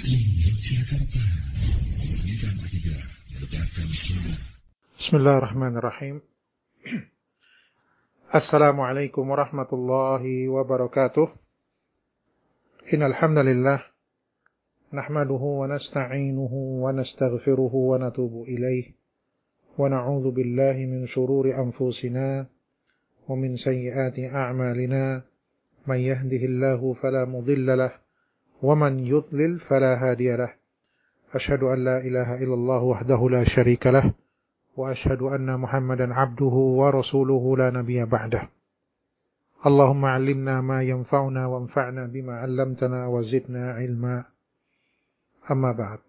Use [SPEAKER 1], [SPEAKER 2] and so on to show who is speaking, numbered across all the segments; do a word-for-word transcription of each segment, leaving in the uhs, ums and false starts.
[SPEAKER 1] Muslim Yogyakarta memurnikan akidah, menegakkan sunnah.
[SPEAKER 2] Bismillahirrahmanirrahim. Assalamualaikum warahmatullahi wabarakatuh. Innal hamdalillah nahmaduhu wa nasta'inuhu wa nastaghfiruhu wa natubu ilaih wa na'udzu billahi min shururi anfusina wa min sayyiati a'malina may yahdihillahu fala mudilla lahu wa man yudlil fala hadiya lahu. Asyhadu an la ilaha illallah wahdahu la syarika lahu wa asyhadu anna Muhammadan abduhu wa rasuluhu la nabiyya ba'dah. Allahumma 'allimna ma yanfa'una wanfa'na bima 'allamtana wa zidna ilma. Amma ba'd.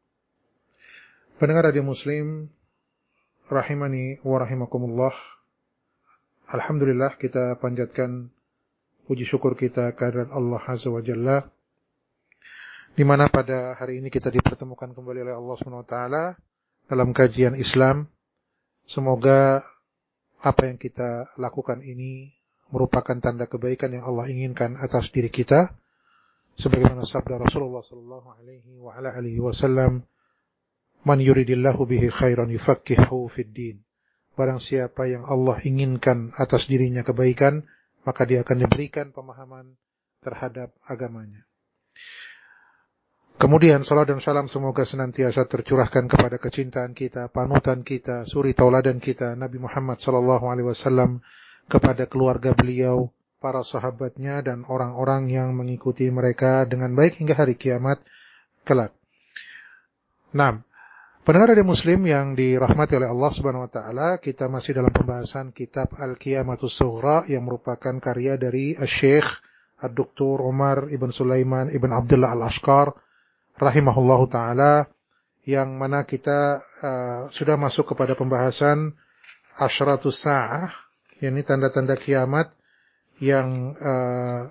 [SPEAKER 2] Pendengar radio Muslim rahimani wa rahimakumullah. Alhamdulillah, kita panjatkan puji syukur kita kehadirat Allah Azza wa Jalla, di mana pada hari ini kita dipertemukan kembali oleh Allah Subhanahu wa taala dalam kajian Islam. Semoga apa yang kita lakukan ini merupakan tanda kebaikan yang Allah inginkan atas diri kita, sebagaimana sabda Rasulullah sallallahu alaihi wa ala alihi wasallam, "Man yuridillahu bihi khairan yufaqihuhu fid din." Barang siapa yang Allah inginkan atas dirinya kebaikan, maka dia akan diberikan pemahaman terhadap agamanya. Kemudian salat dan salam semoga senantiasa tercurahkan kepada kecintaan kita, panutan kita, suri tauladan kita, Nabi Muhammad sallallahu alaihi wasallam, kepada keluarga beliau, para sahabatnya, dan orang-orang yang mengikuti mereka dengan baik hingga hari kiamat kelak. Nah, pendengar radio Muslim yang dirahmati oleh Allah Subhanahu wa taala, kita masih dalam pembahasan kitab Al-Qiyamatus Sughra yang merupakan karya dari Asy-Syaikh Ad-Doktor Umar Ibn Sulaiman Ibn Abdullah Al-Ashqar rahimahullahu ta'ala, yang mana kita uh, sudah masuk kepada pembahasan Asyratus Sa'ah, yakni tanda-tanda kiamat yang uh,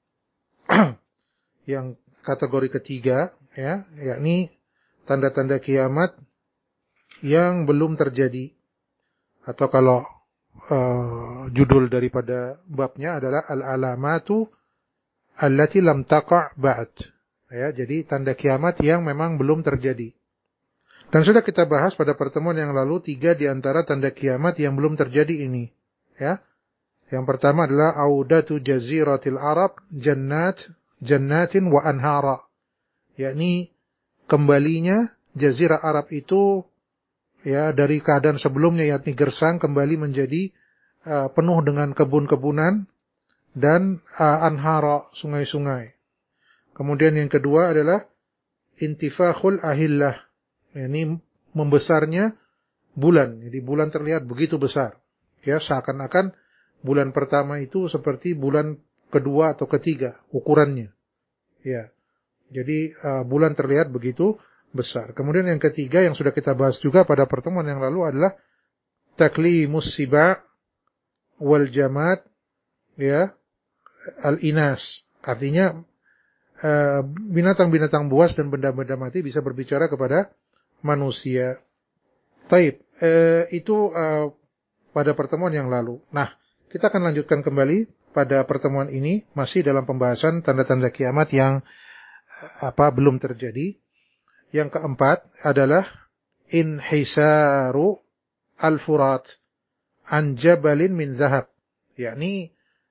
[SPEAKER 2] yang kategori ketiga, ya, yakni tanda-tanda kiamat yang belum terjadi, atau kalau uh, judul daripada babnya adalah Al-Alamatu allati lam taqa' ba'd. Ya, jadi tanda kiamat yang memang belum terjadi. Dan sudah kita bahas pada pertemuan yang lalu tiga di antara tanda kiamat yang belum terjadi ini. Ya, yang pertama adalah audatu jaziratil Arab jannat jannatin wa anhara, yakni kembalinya jazirah Arab itu ya dari keadaan sebelumnya, yakni gersang, kembali menjadi uh, penuh dengan kebun-kebunan dan uh, anhara, sungai-sungai. Kemudian yang kedua adalah intifakhul ahillah, yakni membesarnya bulan. Jadi bulan terlihat begitu besar, ya, seakan-akan bulan pertama itu seperti bulan kedua atau ketiga ukurannya, ya. Jadi uh, bulan terlihat begitu besar. Kemudian yang ketiga yang sudah kita bahas juga pada pertemuan yang lalu adalah taklimus siba wal jamad, ya, al-inas. Artinya uh, binatang-binatang buas dan benda-benda mati bisa berbicara kepada manusia. Taib, uh, itu uh, pada pertemuan yang lalu. Nah, kita akan lanjutkan kembali pada pertemuan ini, masih dalam pembahasan tanda-tanda kiamat yang apa belum terjadi. Yang keempat adalah inhisaru al-Furat an jabalin min zahab, yakni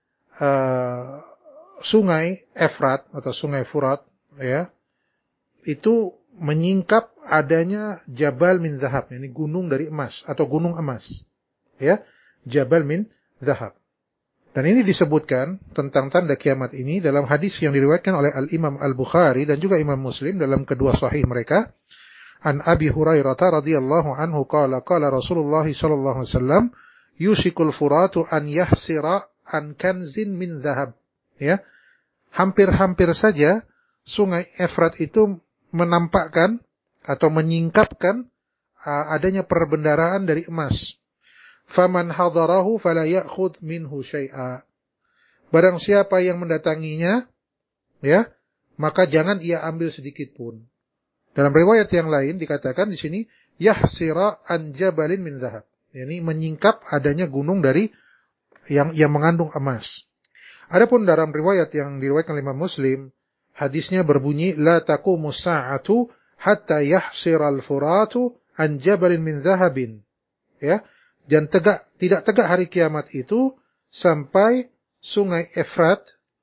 [SPEAKER 2] uh, sungai Efrat atau sungai Furat, ya, itu menyingkap adanya jabal min zahab, yakni gunung dari emas atau gunung emas, ya, jabal min zahab. Dan ini disebutkan tentang tanda kiamat ini dalam hadis yang diriwayatkan oleh Al-Imam Al-Bukhari dan juga Imam Muslim dalam kedua sahih mereka. An Abi Hurairah radhiyallahu anhu qala qala Rasulullah sallallahu alaihi wasallam yushikul furatu an yahsira an kanzin min dhahab. Ya. Hampir-hampir saja sungai Efrat itu menampakkan atau menyingkapkan uh, adanya perbendaharaan dari emas. Faman hadarahu fala ya'khudh minhu syai'a. Barang siapa yang mendatanginya, ya, maka jangan ia ambil sedikit pun. Dalam riwayat yang lain dikatakan di sini yahsira an jabalin min zahab, yakni menyingkap adanya gunung dari yang yang mengandung emas. Adapun dalam riwayat yang diriwayatkan oleh Imam Muslim, hadisnya berbunyi, la taqumus sa'atu hatta yahsiral furatu an jabalin min zahabin. Ya, dan tegak tidak tegak hari kiamat itu sampai sungai Efrat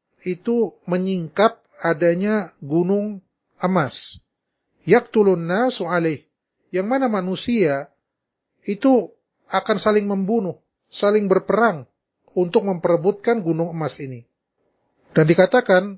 [SPEAKER 2] itu menyingkap adanya gunung emas. Yaqtulun nasu alaih, yang mana manusia itu akan saling membunuh, saling berperang untuk memperebutkan gunung emas ini. Dan dikatakan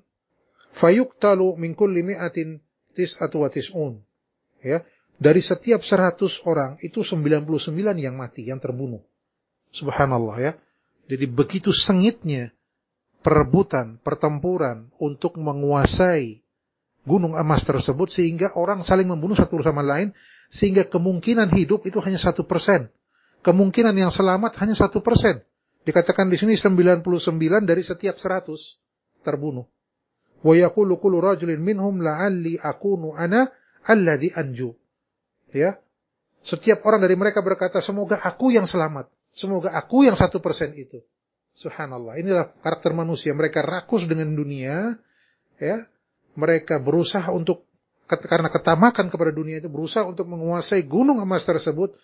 [SPEAKER 2] fayuqtalu min kulli mi'atin tis'atu wa tis'un. Ya, dari setiap seratus orang itu sembilan puluh sembilan yang mati, yang terbunuh. Subhanallah ya. Jadi begitu sengitnya perebutan, pertempuran untuk menguasai gunung emas tersebut sehingga orang saling membunuh satu sama lain, sehingga kemungkinan hidup itu hanya satu persen. Kemungkinan yang selamat hanya satu persen. Dikatakan di sini sembilan puluh sembilan dari setiap seratus terbunuh. Wa yaqulu kullu rajulin minhum la'alli akunu ana alladhi anju. Ya. Setiap orang dari mereka berkata, semoga aku yang selamat. Semoga aku yang satu persen itu. Subhanallah. Inilah karakter manusia. Mereka rakus dengan dunia. Ya. Mereka berusaha untuk, karena ketamakan kepada dunia itu, berusaha untuk menguasai gunung emas tersebut.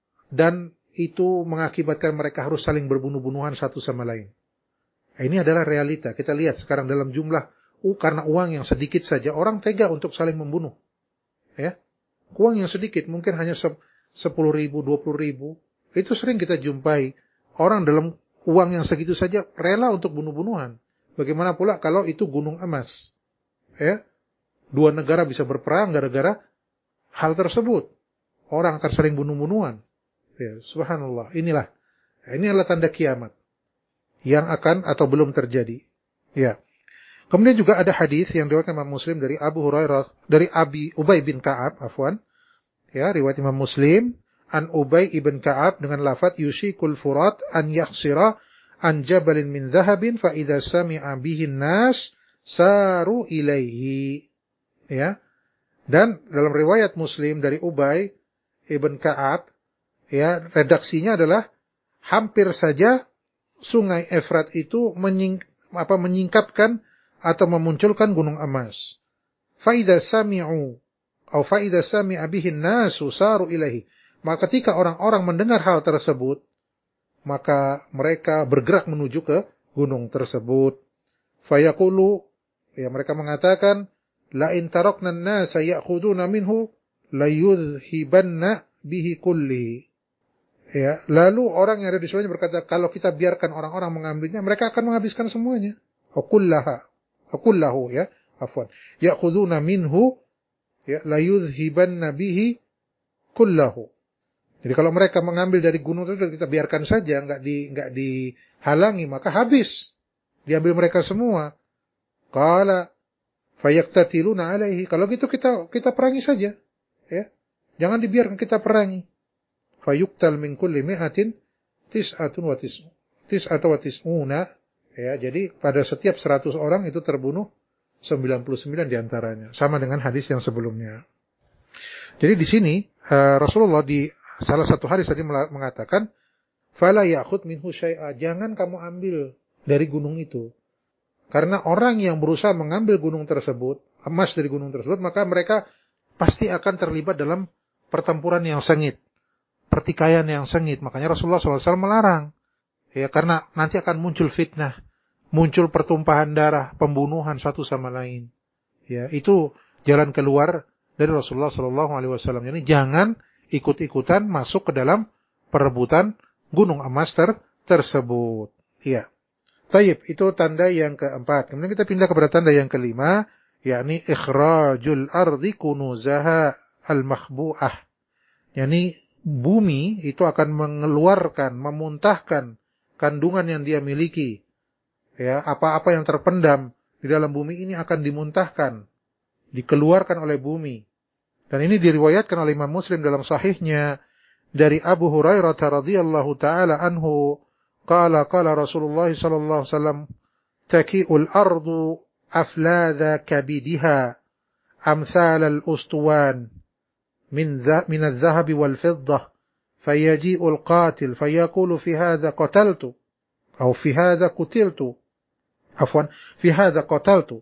[SPEAKER 2] Dan itu mengakibatkan mereka harus saling berbunuh-bunuhan satu sama lain. Nah, ini adalah realita. Kita lihat sekarang dalam jumlah, uh, karena uang yang sedikit saja, orang tega untuk saling membunuh. Ya. Uang yang sedikit, mungkin hanya sepuluh ribu, dua puluh ribu. Itu sering kita jumpai. Orang dalam uang yang segitu saja rela untuk bunuh-bunuhan. Bagaimana pula kalau itu gunung emas. Ya. Dua negara bisa berperang gara-gara hal tersebut. Orang akan saling bunuh-bunuhan. Ya, subhanallah. Inilah. Ini adalah tanda kiamat. Yang akan atau belum terjadi. Ya. Kemudian juga ada hadis yang diriwayatkan Imam Muslim dari Abu Hurairah, dari Abi Ubay bin Ka'ab, afwan. Ya, riwayat Imam Muslim an Ubay ibn Ka'ab dengan lafaz yushikul furat an yakhsira an jabalin min dhahabin fa idza sami'a bihi an-nas saru ilaihi. Ya. Dan dalam riwayat Muslim dari Ubay ibn Ka'ab, ya, redaksinya adalah hampir saja sungai Efrat itu menying, apa, menyingkapkan atau memunculkan gunung emas. Faida sami'u atau faida sami'a bihi an-nasu saru ilaihi. Maka ketika orang-orang mendengar hal tersebut, maka mereka bergerak menuju ke gunung tersebut. Fayaqulu, ya, mereka mengatakan, la in tarakna an-nasa ya'khuduna minhu la yudhibanna bihi kulli. Ya, lalu orang yang ada di sekelilingnya berkata, kalau kita biarkan orang-orang mengambilnya, mereka akan menghabiskan semuanya. Akullaha, akullahu, ya, afwan. Ya'khuduna minhu, ya, la yudhibanna bihi kullahu. Jadi kalau mereka mengambil dari gunung itu, kita biarkan saja, enggak di enggak dihalangi, maka habis. Diambil mereka semua. Qala fayaqtatiluna alaihi. Kalau gitu kita kita perangi saja, ya. Jangan dibiarkan kita perangi. Fayuqtal min kulli mi'atin tis'atun wa tis'un. Tis'atu wa tis'una. Ya, jadi pada setiap seratus orang itu terbunuh sembilan puluh sembilan diantaranya. Sama dengan hadis yang sebelumnya. Jadi di sini uh, Rasulullah di salah satu hadis tadi mengatakan, fala ya'khud minhu syai'a. Jangan kamu ambil dari gunung itu. Karena orang yang berusaha mengambil gunung tersebut, emas dari gunung tersebut, maka mereka pasti akan terlibat dalam pertempuran yang sengit. Pertikaian yang sengit. Makanya Rasulullah shallallahu alaihi wasallam melarang. Ya, karena nanti akan muncul fitnah. Muncul pertumpahan darah, pembunuhan satu sama lain. Ya, itu jalan keluar dari Rasulullah shallallahu alaihi wasallam. Jadi jangan ikut-ikutan masuk ke dalam perebutan gunung emas ter tersebut. Iya. Taib, itu tanda yang keempat. Kemudian kita pindah kepada tanda yang kelima, yakni ikhrajul ardi kunuzaha al-makhbu'ah. yakni bumi itu akan mengeluarkan, memuntahkan kandungan yang dia miliki. Ya, apa-apa yang terpendam di dalam bumi ini akan dimuntahkan, dikeluarkan oleh bumi. Dan ini diriwayatkan oleh Imam Muslim dalam sahihnya dari Abu Hurairah radhiyallahu taala anhu, qala qala Rasulullah sallallahu alaihi wasallam, taki'ul ardu afladha kabidiha amsal al-ustuwan min dha min adh-dhahab wal-fiddah fayaji'u al-qatil fayaqulu fi hadha qataltu aw fi hadha qutiltu afwan fi hadha qataltu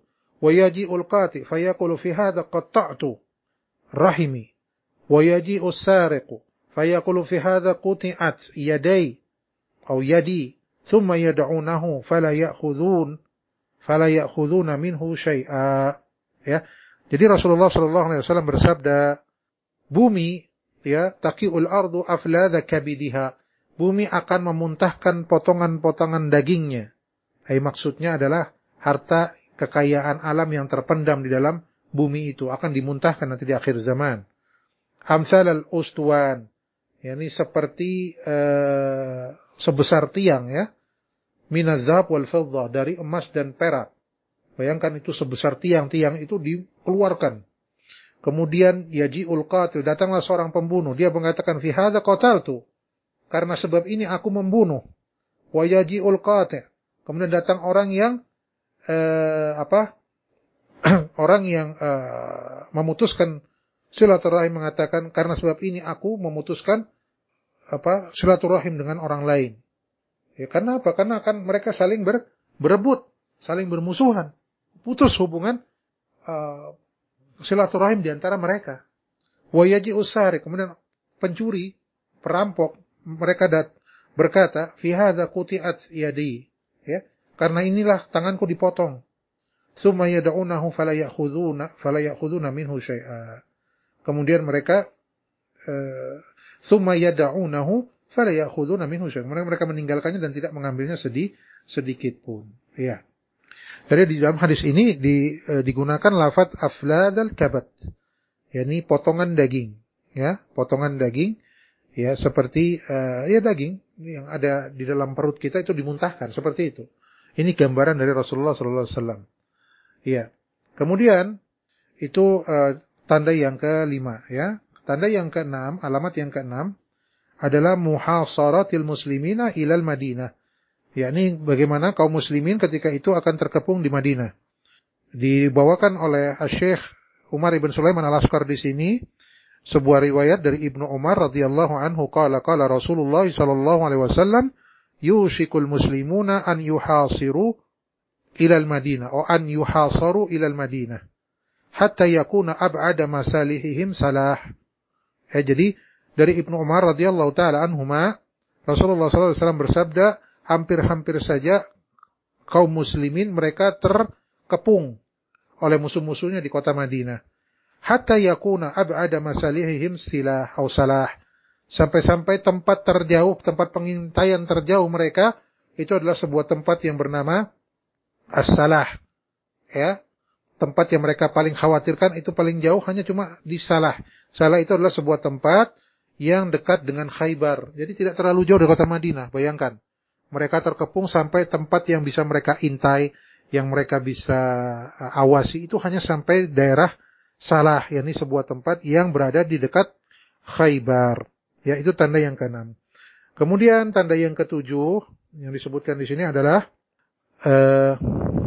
[SPEAKER 2] wa yaji'ul qati fayaqulu fi hadha qatta'tu rahimi wa yaji'us sariqu fayaqulu fi hadha quti'at yaday atau yadi thumma yad'unahu fala ya'khudhun fala ya'khudhuna minhu syai'a. Ya. Jadi Rasulullah sallallahu alaihi wasallam bersabda, bumi ya taqiul ardu afladha kabidiha. Bumi akan memuntahkan potongan-potongan dagingnya. Hai maksudnya adalah harta kekayaan alam yang terpendam di dalam bumi itu akan dimuntahkan nanti di akhir zaman. Amsal al-ustuwan, yakni seperti uh, sebesar tiang ya. Minazab wal fiddah, dari emas dan perak. Bayangkan itu sebesar tiang, tiang itu dikeluarkan. Kemudian yaji'ul qatil, datanglah seorang pembunuh, dia mengatakan fi hadza qataltu, karena sebab ini aku membunuh. Wa yaji'ul qatil, kemudian datang orang yang Uh, apa orang yang uh, memutuskan silaturahim mengatakan karena sebab ini aku memutuskan apa silaturahim dengan orang lain. Ya karena apa? Karena akan mereka saling ber, berebut, saling bermusuhan, putus hubungan uh, silaturahim di antara mereka. Wa yaji'us sariq, kemudian pencuri, perampok, mereka dat, berkata fi hadza quti'at yadi, ya. Karena inilah tanganku dipotong. Tsumma yad'unahu fala ya'khuduna fala ya'khuduna minhu syai'a. Kemudian mereka tsumma yad'unahu fala ya'khuduna minhu syai'a. Mereka meninggalkannya dan tidak mengambilnya sedih sedikit pun. Ya. Jadi di dalam hadis ini di, digunakan lafaz afladal kabat. yakni potongan daging, ya, potongan daging ya seperti uh, ya daging yang ada di dalam perut kita itu dimuntahkan seperti itu. Ini gambaran dari Rasulullah sallallahu alaihi wasallam. Iya. Kemudian itu uh, tanda yang kelima, ya. Tanda yang keenam, alamat yang keenam adalah muhasaratil muslimina ilal Madinah. Yakni bagaimana kaum muslimin ketika itu akan terkepung di Madinah. Dibawakan oleh Syekh Umar ibn Sulaiman al-Askar di sini sebuah riwayat dari Ibnu Umar radhiyallahu anhu qala qala Rasulullah sallallahu alaihi wasallam yushikul muslimuna an yuhasiru ila al-Madinah atau an yuhasaru ila al-Madinah hatta yakuna ab'ada masalihihim salah. Ya, jadi dari Ibnu Umar radhiyallahu taala anhuma Rasulullah sallallahu alaihi wasallam bersabda, hampir-hampir saja kaum muslimin mereka terkepung oleh musuh-musuhnya di kota Madinah. Hatta yakuna ab'ada masalihihim silah atau salah. Sampai-sampai tempat terjauh, tempat pengintaian terjauh mereka itu adalah sebuah tempat yang bernama As-Salah. Ya. Tempat yang mereka paling khawatirkan itu paling jauh hanya cuma di Salah. Salah itu adalah sebuah tempat yang dekat dengan Khaybar. Jadi tidak terlalu jauh dari kota Madinah. Bayangkan. Mereka terkepung sampai tempat yang bisa mereka intai, yang mereka bisa awasi itu hanya sampai daerah Salah, yakni sebuah tempat yang berada di dekat Khaybar. Ya, itu tanda yang keenam. Kemudian tanda yang ketujuh yang disebutkan di sini adalah uh,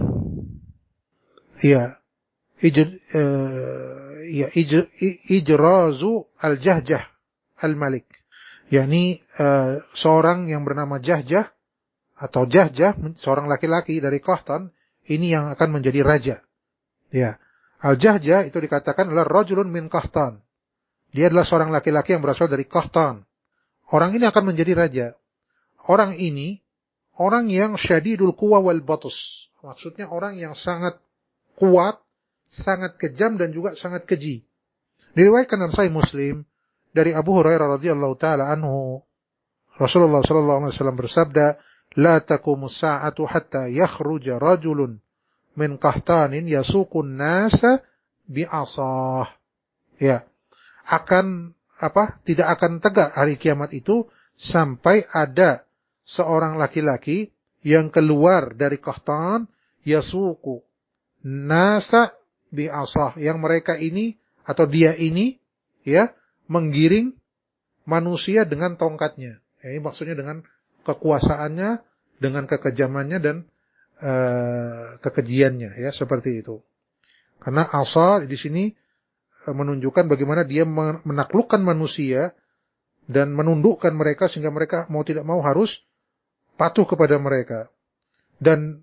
[SPEAKER 2] ya, ij, uh, ya ij, ijrazu al-Jahjah al-Malik. Yakni uh, seorang yang bernama Jahjah atau Jahjah, seorang laki-laki dari Qahtan, ini yang akan menjadi raja. Ya. Al-Jahjah itu dikatakan adalah rajulun min Qahtan. Dia adalah seorang laki-laki yang berasal dari Qahtan. Orang ini akan menjadi raja. Orang ini orang yang syadidul quwa wal batus. Maksudnya orang yang sangat kuat, sangat kejam dan juga sangat keji. Diriwayatkan dalam Sahih Muslim dari Abu Hurairah radhiyallahu taala anhu, Rasulullah sallallahu alaihi wasallam bersabda, "La taqumus sa'atu hatta yakhruja rajulun min qahtanin yasuqun nasa bi'asah." Ya. Akan apa? Tidak akan tegak hari kiamat itu sampai ada seorang laki-laki yang keluar dari Qahtan yasuqu nasa bi'asah, yang mereka ini atau dia ini ya menggiring manusia dengan tongkatnya. Ya, ini maksudnya dengan kekuasaannya, dengan kekejamannya dan uh, kekejiannya, ya seperti itu. Karena asa di sini uh, menunjukkan bagaimana dia menaklukkan manusia dan menundukkan mereka sehingga mereka mau tidak mau harus patuh kepada mereka. Dan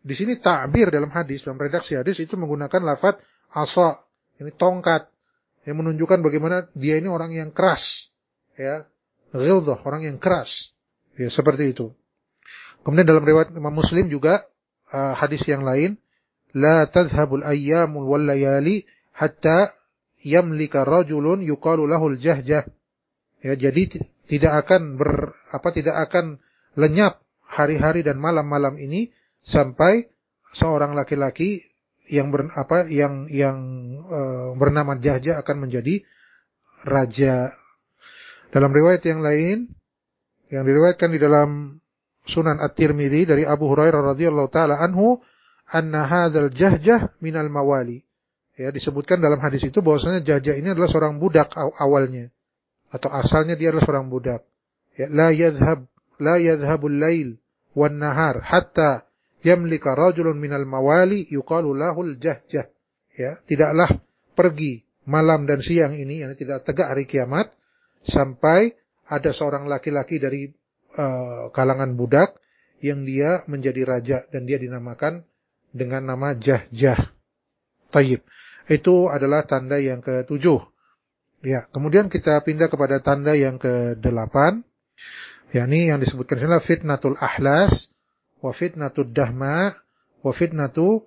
[SPEAKER 2] di sini ta'bir dalam hadis, dalam redaksi hadis itu menggunakan lafaz asa, ini tongkat, yang menunjukkan bagaimana dia ini orang yang keras, ya, ghilzah, orang yang keras, ya seperti itu. Kemudian dalam riwayat Imam Muslim juga uh, hadis yang lain, la tadhhabul ayyamul wal layali hatta yamlika rajulun yuqalu lahul jahjah. Ya, jadi t- tidak akan ber apa tidak akan lenyap hari-hari dan malam-malam ini sampai seorang laki-laki yang ber, apa yang yang uh, bernama Jahjah akan menjadi raja. Dalam riwayat yang lain yang diriwayatkan di dalam Sunan At-Tirmidzi dari Abu Hurairah radhiyallahu taala anhu, anna hadzal Jahjah minal mawali. Ya, disebutkan dalam hadis itu bahwasanya Jahjah ini adalah seorang budak awalnya atau asalnya dia adalah seorang budak. Ya, la yadhhab la yadhhabul lail wan nahar hatta yamlika rajulun minal mawali yuqalu lahul Jahjah. Ya, tidaklah pergi malam dan siang ini, yani tidak tegak hari kiamat sampai ada seorang laki-laki dari Uh, kalangan budak yang dia menjadi raja dan dia dinamakan dengan nama Jahjah. Tayyib. Itu adalah tanda yang ketujuh. Ya, kemudian kita pindah kepada tanda yang kedelapan, yakni yang disebutkan adalah fitnatul ahlas, wa fitnatud dahma, wa fitnatu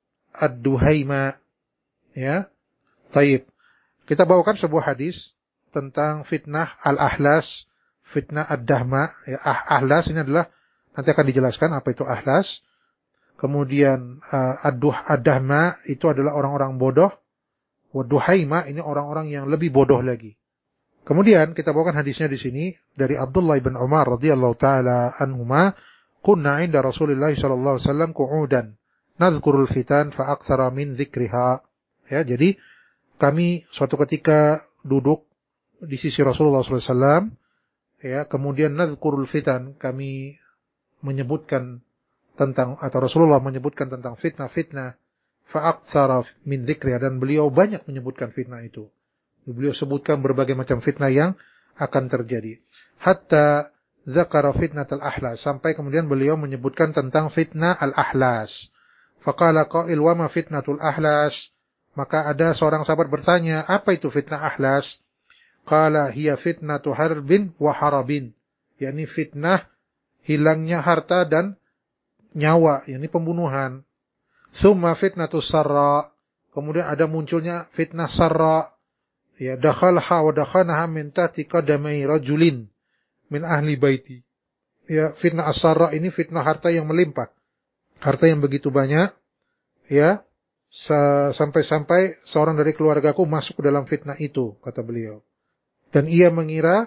[SPEAKER 2] ad-duhaima. Ya. Tayyib. Kita bawakan sebuah hadis tentang fitnah al-ahlas, fitnah ad-dahma, ya, ah, ahlas ini adalah nanti akan dijelaskan apa itu ahlas. Kemudian uh, ad-duh ad-dahma itu adalah orang-orang bodoh. Wa-duhaima ini orang-orang yang lebih bodoh lagi. Kemudian kita bawakan hadisnya di sini dari Abdullah bin Umar radhiyallahu taala anhuma, kunna 'inda Rasulillah sallallahu alaihi wasallam qu'udan nadhkurul fitan fa aktsara min dzikriha. Ya, jadi kami suatu ketika duduk di sisi Rasulullah sallallahu alaihi wasallam. Ya, kemudian nadhkurul fitan, kami menyebutkan tentang atau Rasulullah menyebutkan tentang fitnah-fitnah, fa'aktsara min dzikriha, dan beliau banyak menyebutkan fitnah itu. Beliau sebutkan berbagai macam fitnah yang akan terjadi. Hatta dzakara fitnatul ahlas, sampai kemudian beliau menyebutkan tentang fitnah al-ahlas. Faqala qail wa ma fitnatul ahlas? Maka ada seorang sahabat bertanya, apa itu fitnah ahlas? Qala hiya fitnatu harbin wa harabin, yakni fitnah hilangnya harta dan nyawa, yakni pembunuhan. Tsumma fitnatu sarra, kemudian ada munculnya fitnah sarra, ya, dakhalha wa dakhanaha min tahti qadamai rajulin min ahli baiti. Ya, fitnah as-sarra ini fitnah harta yang melimpah, harta yang begitu banyak, ya, sampai-sampai seorang dari keluargaku masuk ke dalam fitnah itu, kata beliau. Dan ia mengira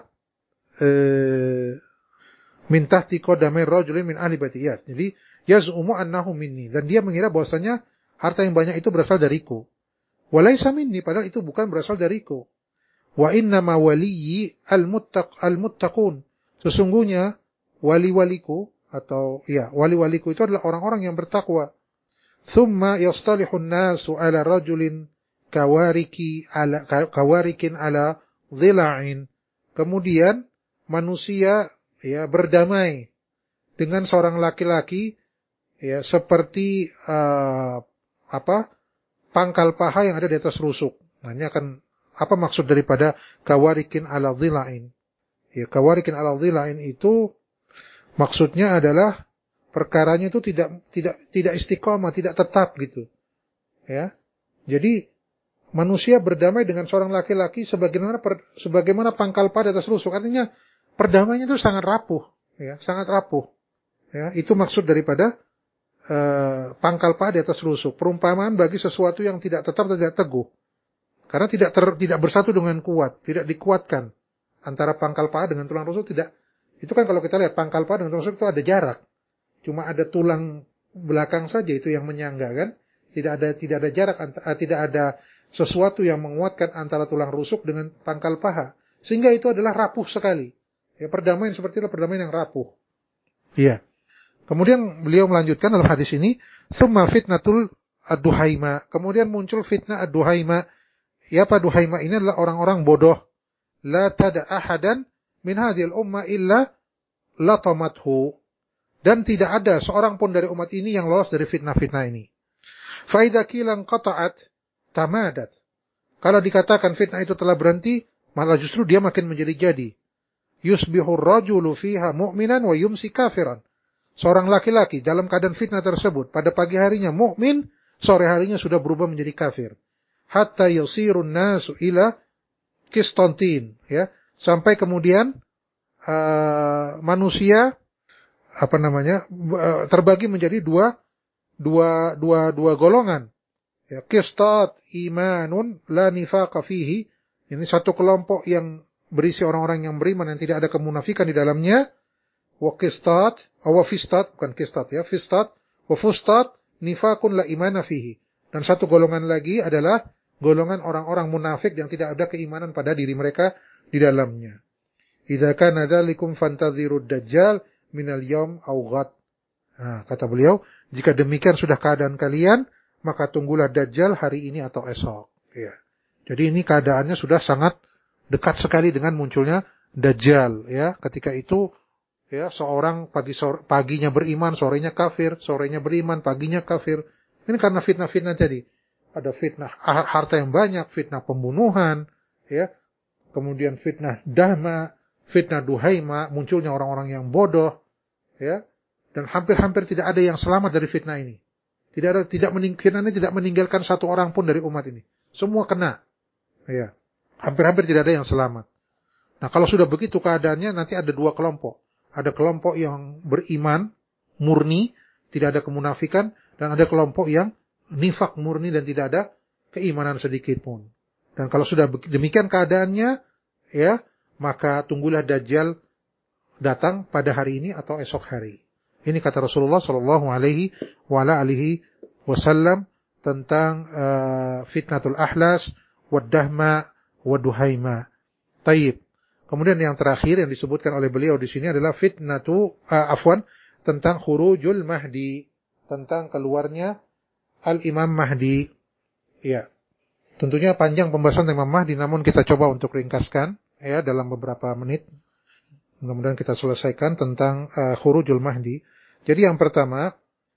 [SPEAKER 2] eh, min tahti qadamai rajulin min ahli baiti. Ya, jadi yaz'umu annahu minni, dan dia mengira bahwasanya harta yang banyak itu berasal dariku. Walaysa minni, padahal itu bukan berasal dariku. Wa inna ma waliyyi al-muttaq al-muttaqun. Sesungguhnya wali-waliku atau ya, wali-waliku itu adalah orang-orang yang bertakwa. Thumma yastalihun nasu ala rajulin kawariki ala kawarikin ala dhila'in. Kemudian manusia ya berdamai dengan seorang laki-laki ya seperti uh, apa pangkal paha yang ada di atas rusuk. Nah, ini akan apa maksud daripada kawarikin ala dhila'in? Ya, kawarikin ala dhila'in itu maksudnya adalah perkaranya itu tidak tidak tidak istiqomah, tidak tetap gitu. Ya. Jadi manusia berdamai dengan seorang laki-laki sebagaimana per, sebagaimana pangkal paha di atas rusuk. Artinya perdamaiannya itu sangat rapuh, ya, sangat rapuh. Ya, itu maksud daripada uh, pangkal paha di atas rusuk. Perumpamaan bagi sesuatu yang tidak tetap, tidak teguh. Karena tidak ter, tidak bersatu dengan kuat, tidak dikuatkan. Antara pangkal paha dengan tulang rusuk tidak. Itu kan kalau kita lihat pangkal paha dengan tulang rusuk itu ada jarak. Cuma ada tulang belakang saja itu yang menyangga kan. Tidak ada tidak ada jarak, uh, tidak ada sesuatu yang menguatkan antara tulang rusuk dengan pangkal paha. Sehingga itu adalah rapuh sekali. Ya, perdamaian seperti itu perdamaian yang rapuh. Iya. Kemudian beliau melanjutkan dalam hadis ini, "Tsumma fitnatul ad-duhaima." Kemudian muncul fitnah ad-duhaima. Ya, apa duhaima ini adalah orang-orang bodoh. La tada ahadan min hadhil umma illa latamathu. Dan tidak ada seorang pun dari umat ini yang lolos dari fitnah-fitnah ini. Fa idza qila qata'at tamadat. Kalau dikatakan fitnah itu telah berhenti, malah justru dia makin menjadi-jadi. Yusbihur rajulu fiha mu'minan wa yumsi kafiran. Seorang laki-laki dalam keadaan fitnah tersebut, pada pagi harinya mukmin, sore harinya sudah berubah menjadi kafir. Hatta yusirun nasu ila Konstantin, ya, sampai kemudian uh, manusia apa namanya uh, terbagi menjadi dua dua dua dua golongan. Ya, qistat imanun la nifaqa fihi. Ini satu kelompok yang berisi orang-orang yang beriman yang tidak ada kemunafikan di dalamnya. Wa qistat, wa fistat, bukan qistat ya, fistat, wa fustat nifaqun la imana fihi. Dan satu golongan lagi adalah golongan orang-orang munafik yang tidak ada keimanan pada diri mereka di dalamnya. Idza kana dzalikum fantazirud dajjal minal yaum aw ghad. Nah, kata beliau, jika demikian sudah keadaan kalian, maka tunggulah dajjal hari ini atau esok. Ya. Jadi ini keadaannya sudah sangat dekat sekali dengan munculnya dajjal, ya. Ketika itu ya seorang pagi sore, paginya beriman, sorenya kafir, sorenya beriman, paginya kafir. Ini karena fitnah-fitnah tadi. Ada fitnah harta yang banyak, fitnah pembunuhan, ya. Kemudian fitnah dahma, fitnah duhaima, munculnya orang-orang yang bodoh, ya. Dan hampir-hampir tidak ada yang selamat dari fitnah ini. Tidak ada tidak meninggalkan tidak meninggalkan satu orang pun dari umat ini. Semua kena. Ya. Hampir-hampir tidak ada yang selamat. Nah, kalau sudah begitu keadaannya, nanti ada dua kelompok. Ada kelompok yang beriman murni, tidak ada kemunafikan, dan ada kelompok yang nifak murni dan tidak ada keimanan sedikit pun. Dan kalau sudah demikian keadaannya, ya, maka tunggulah dajjal datang pada hari ini atau esok hari. Ini kata Rasulullah sallallahu alaihi wa ala alihi wasallam tentang uh, fitnatul ahlas, wad-dahma, wad-duhaima. Taib. Kemudian yang terakhir yang disebutkan oleh beliau di sini adalah fitnatu uh, afwan tentang khurujul mahdi, tentang keluarnya Al-Imam Mahdi. Ya. Tentunya panjang pembahasan Imam Mahdi, namun kita coba untuk ringkaskan ya dalam beberapa menit. Mudah-mudahan kita selesaikan tentang uh, khurujul Mahdi. Jadi yang pertama,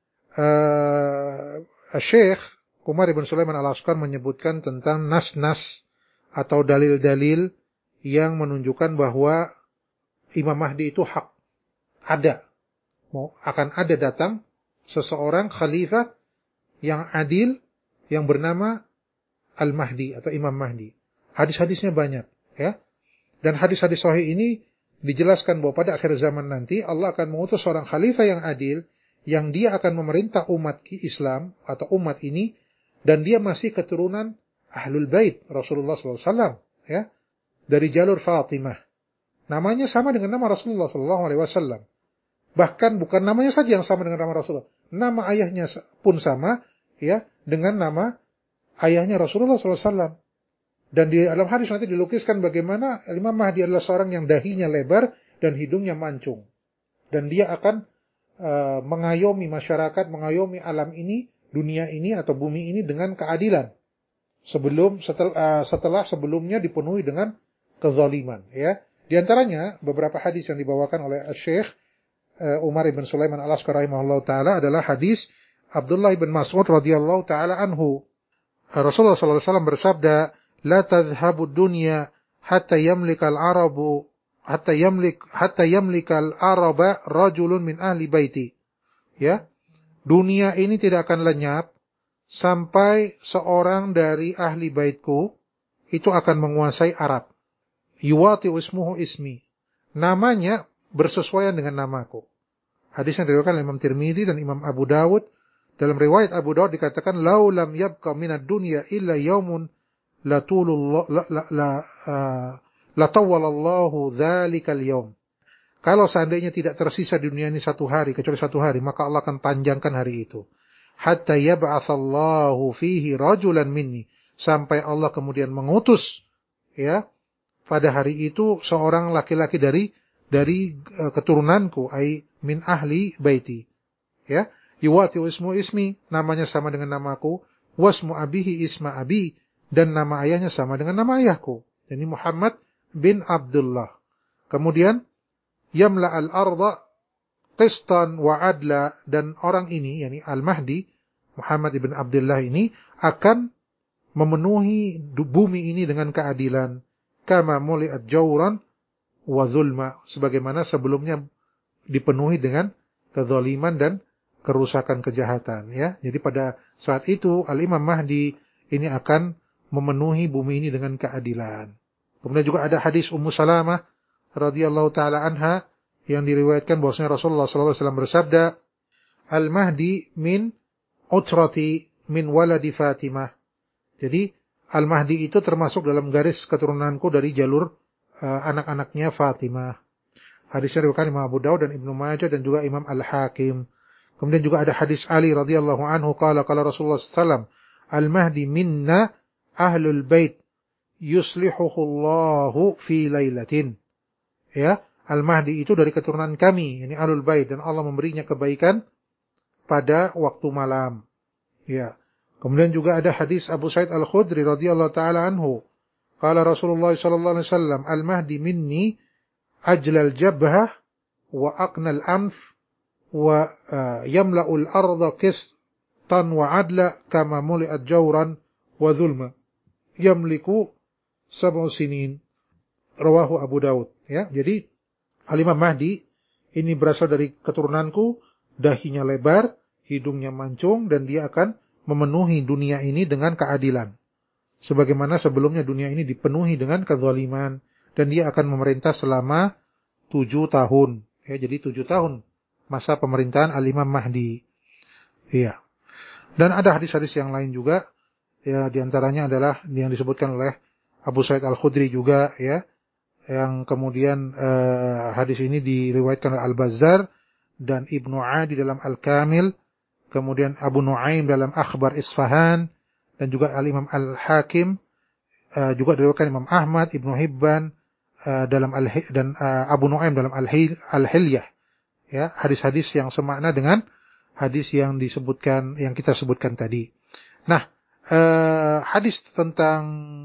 [SPEAKER 2] uh, Syekh Umar ibn Sulaiman al-Askar menyebutkan tentang nas-nas atau dalil-dalil yang menunjukkan bahwa Imam Mahdi itu hak. Ada. Mau akan ada datang seseorang khalifah yang adil yang bernama Al-Mahdi atau Imam Mahdi. Hadis-hadisnya banyak, ya. Dan hadis-hadis sahih ini dijelaskan bahwa pada akhir zaman nanti Allah akan mengutus seorang khalifah yang adil yang dia akan memerintah umat Islam atau umat ini dan dia masih keturunan Ahlul Bait Rasulullah sallallahu alaihi wasallam, ya. Dari jalur Fatimah. Namanya sama dengan nama Rasulullah sallallahu alaihi wasallam. Bahkan bukan namanya saja yang sama dengan nama Rasulullah. Nama ayahnya pun sama, ya, dengan nama ayahnya Rasulullah sallallahu alaihi wasallam. Dan di dalam hadis nanti dilukiskan bagaimana Imam Mahdi adalah seorang yang dahinya lebar dan hidungnya mancung. Dan dia akan uh, mengayomi masyarakat, mengayomi alam ini, dunia ini atau bumi ini dengan keadilan. Sebelum setel, uh, setelah sebelumnya dipenuhi dengan kezaliman, ya. Di antaranya beberapa hadis yang dibawakan oleh Syekh Umar ibn Sulaiman al-Askar rahimahullah ta'ala adalah hadis Abdullah ibn Mas'ud radhiyallahu ta'ala anhu. Rasulullah sallallahu alaihi wasallam bersabda, "La tadhhabu dunya hatta yamlika al-arabu hatta yamlik hatta yamlika al-araba rajulun min ahli baiti." Ya. Dunia ini tidak akan lenyap sampai seorang dari ahli baitku itu akan menguasai Arab. Yuwati ismuhu ismi. Namanya bersesuaian dengan namaku. Hadis yang diriwayatkan oleh Imam Tirmidzi dan Imam Abu Dawud. Dalam riwayat Abu Dawud dikatakan, "Lau lam yabqa minad dunya illa yaumun la tulullah la la la, uh, la tawwalallahu dzalikal yaum." Kalau seandainya tidak tersisa di dunia ini satu hari kecuali satu hari, maka Allah akan panjangkan hari itu. Hatta yab'atsallahu fihi rajulan minni, sampai Allah kemudian mengutus, ya, pada hari itu seorang laki-laki dari dari uh, keturunanku, ai min ahli baiti, ya. Yuwati ismu ismi, namanya sama dengan namaku, wasmu abihi isma abi, dan nama ayahnya sama dengan nama ayahku, jadi Muhammad bin Abdullah. Kemudian yamla al-ardha qistan wa adla, dan orang ini, yakni Al-Mahdi, Muhammad ibn Abdullah ini, akan memenuhi bumi ini dengan keadilan. Kama muli'at jawran wa zulma, sebagaimana sebelumnya dipenuhi dengan kezaliman dan kerusakan, kejahatan, ya. Jadi pada saat itu Al-Imam Mahdi ini akan memenuhi bumi ini dengan keadilan. Kemudian juga ada hadis Ummu Salamah radhiyallahu taala anha yang diriwayatkan bahwasanya Rasulullah sallallahu alaihi wasallam bersabda, Al-Mahdi min utrati min waladi Fatimah. Jadi Al-Mahdi itu termasuk dalam garis keturunanku dari jalur uh, anak-anaknya Fatimah. Hadisnya diriwayatkan Imam Abu Dawud dan Ibnu Majah dan juga Imam Al-Hakim. Kemudian juga ada hadis Ali radhiyallahu anhu, qala qala Rasulullah sallallahu alaihi wasallam, Al-Mahdi minna ahlul bait yuslihuhullahu fi lailatin. Ya, Al-Mahdi itu dari keturunan kami, ini ahlul bait, dan Allah memberinya kebaikan pada waktu malam. Ya. Kemudian juga ada hadis Abu Sa'id Al-Khudri radhiyallahu taala anhu, qala Rasulullah sallallahu alaihi wasallam, Al-Mahdi minni ajlal jabhah wa aqnal anf wa uh, yamla'ul arda qistan wa adla kama muli'at jawran wa zulma yamliku sab'u sinin. Rawahu Abu Dawud. Ya, jadi Al-Imam Mahdi ini berasal dari keturunanku, dahinya lebar, hidungnya mancung, dan dia akan memenuhi dunia ini dengan keadilan. Sebagaimana sebelumnya dunia ini dipenuhi dengan kezaliman, dan dia akan memerintah selama tujuh tahun. Ya, jadi tujuh tahun masa pemerintahan Al-Imam Mahdi. Iya. Dan ada hadis-hadis yang lain juga. Ya, diantaranya adalah yang disebutkan oleh Abu Sa'id Al-Khudri juga, ya, yang kemudian eh, hadis ini diriwayatkan oleh Al-Bazzar dan Ibnu Adi dalam Al-Kamil, kemudian Abu Nuaim dalam Akhbar Isfahan, dan juga Al-Imam Al-Hakim, uh, juga diriwayatkan Imam Ahmad, Ibnu Hibban uh, dalam Al dan uh, Abu Nuaim dalam Al-Hilyah. Ya, hadis-hadis yang semakna dengan hadis yang disebutkan, yang kita sebutkan tadi. Nah, uh, hadis tentang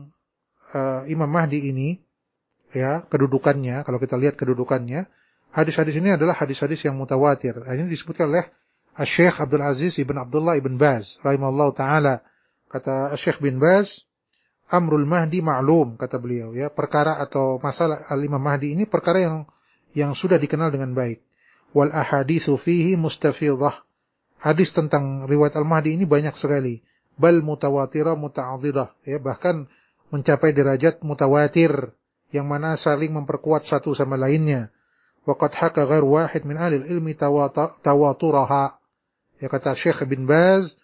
[SPEAKER 2] uh, Imam Mahdi ini, ya, kedudukannya, kalau kita lihat kedudukannya, hadis-hadis ini adalah hadis-hadis yang mutawatir. Ini disebutkan oleh Syekh Abdul Aziz ibn Abdullah ibn Baz rahimahullah ta'ala. Kata Syekh bin Baz, Amrul Mahdi ma'lum, kata beliau, ya, perkara atau masalah Al-Imam Mahdi ini perkara yang yang sudah dikenal dengan baik. Wal ahaditsu fihi mustafidah. Hadis tentang riwayat Al-Mahdi ini banyak sekali. Bal mutawatirah muta'adhidah, ya, bahkan mencapai derajat mutawatir yang mana saling memperkuat satu sama lainnya. Wa qad haka ghair wahid min ahli ilmi tawaturaha. Ya, kata Syekh bin Baz,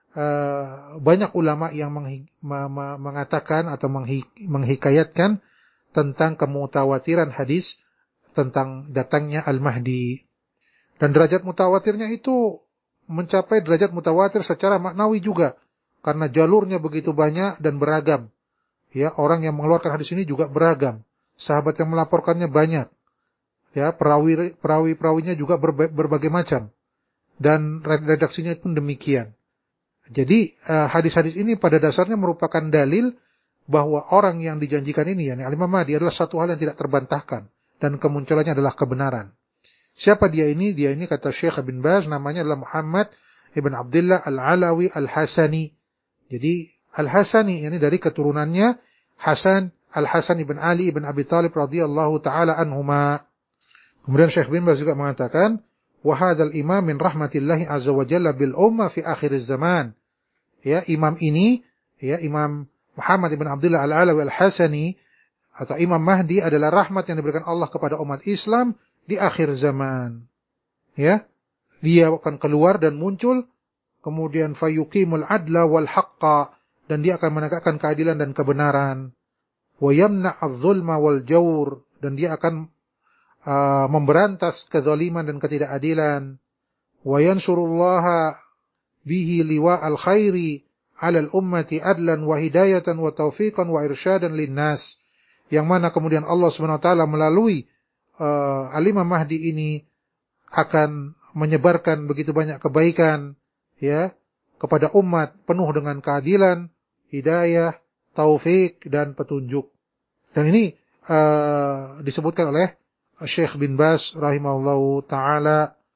[SPEAKER 2] uh, banyak ulama yang menghi, ma, ma, mengatakan atau menghi, menghikayatkan tentang kemutawatiran hadis tentang datangnya Al-Mahdi. Dan derajat mutawatirnya itu mencapai derajat mutawatir secara maknawi juga, karena jalurnya begitu banyak dan beragam. Ya, orang yang mengeluarkan hadis ini juga beragam. Sahabat yang melaporkannya banyak. Ya, perawi perawi perawinya juga berba, berbagai macam. Dan redaksinya pun demikian. Jadi uh, hadis-hadis ini pada dasarnya merupakan dalil bahwa orang yang dijanjikan ini, yakni Al-Imam Mahdi, adalah satu hal yang tidak terbantahkan, dan kemunculannya adalah kebenaran. Siapa dia ini? Dia ini, kata Syekh bin Baz, namanya adalah Muhammad ibn Abdullah Al-Alawi Al-Hasani. Jadi Al-Hasani ini dari keturunannya Hasan Al-Hasan ibn Ali ibn Abi Talib radhiyallahu taala anhuma. Kemudian Syekh bin Baz juga mengatakan, wa hadzal imam min rahmatillahi azza wa jalla bil ummah fi akhir zaman. Ya, imam ini, ya, Imam Muhammad ibn Abdullah Al-Alawi Al-Hasani atau Imam Mahdi adalah rahmat yang diberikan Allah kepada umat Islam di akhir zaman. Ya, dia akan keluar dan muncul, kemudian fayuqimul adla wal haqqa, dan dia akan menegakkan keadilan dan kebenaran. Wa yamna'adz zulma wal jawr, dan dia akan uh, memberantas kezaliman dan ketidakadilan. Wa yansurullaha bihi liwa'al khairi 'alal ummati adlan wa hidayatan wa taufiqan wa irsyadan linnas. Yang mana kemudian Allah Subhanahu wa taala melalui uh, Al-Imam Mahdi ini akan menyebarkan begitu banyak kebaikan, ya, kepada umat, penuh dengan keadilan, hidayah, taufik, dan petunjuk. Dan ini uh, disebutkan oleh Syekh bin Baz rahimahullahu ta'ala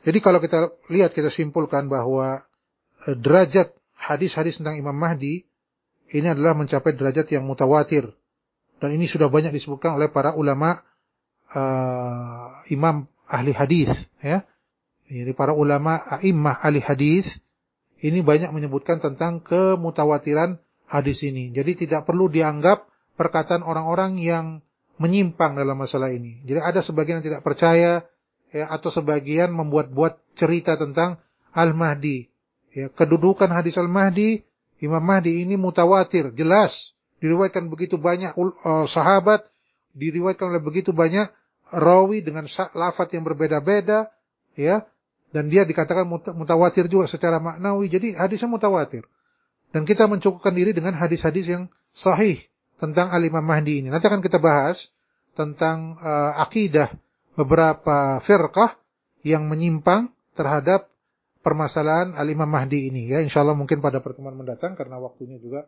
[SPEAKER 2] Jadi kalau kita lihat, kita simpulkan bahwa eh, derajat hadis-hadis tentang Imam Mahdi ini adalah mencapai derajat yang mutawatir. Dan ini sudah banyak disebutkan oleh para ulama uh, imam ahli hadis, ya. Jadi para ulama a'immah ahli hadis ini banyak menyebutkan tentang kemutawatiran hadis ini. Jadi tidak perlu dianggap perkataan orang-orang yang menyimpang dalam masalah ini. Jadi ada sebagian yang tidak percaya, ya, atau sebagian membuat-buat cerita tentang Al-Mahdi. Ya, kedudukan hadis Al-Mahdi, Imam Mahdi ini mutawatir, jelas. Diriwayatkan begitu banyak uh, sahabat, diriwayatkan oleh begitu banyak rawi dengan lafaz yang berbeda-beda, ya. Dan dia dikatakan mutawatir juga secara maknawi. Jadi hadisnya mutawatir. Dan kita mencukupkan diri dengan hadis-hadis yang sahih tentang Al-Imam Mahdi ini. Nanti akan kita bahas tentang uh, akidah beberapa firqah yang menyimpang terhadap permasalahan Al-Imam Mahdi ini, ya. Insyaallah mungkin pada pertemuan mendatang karena waktunya juga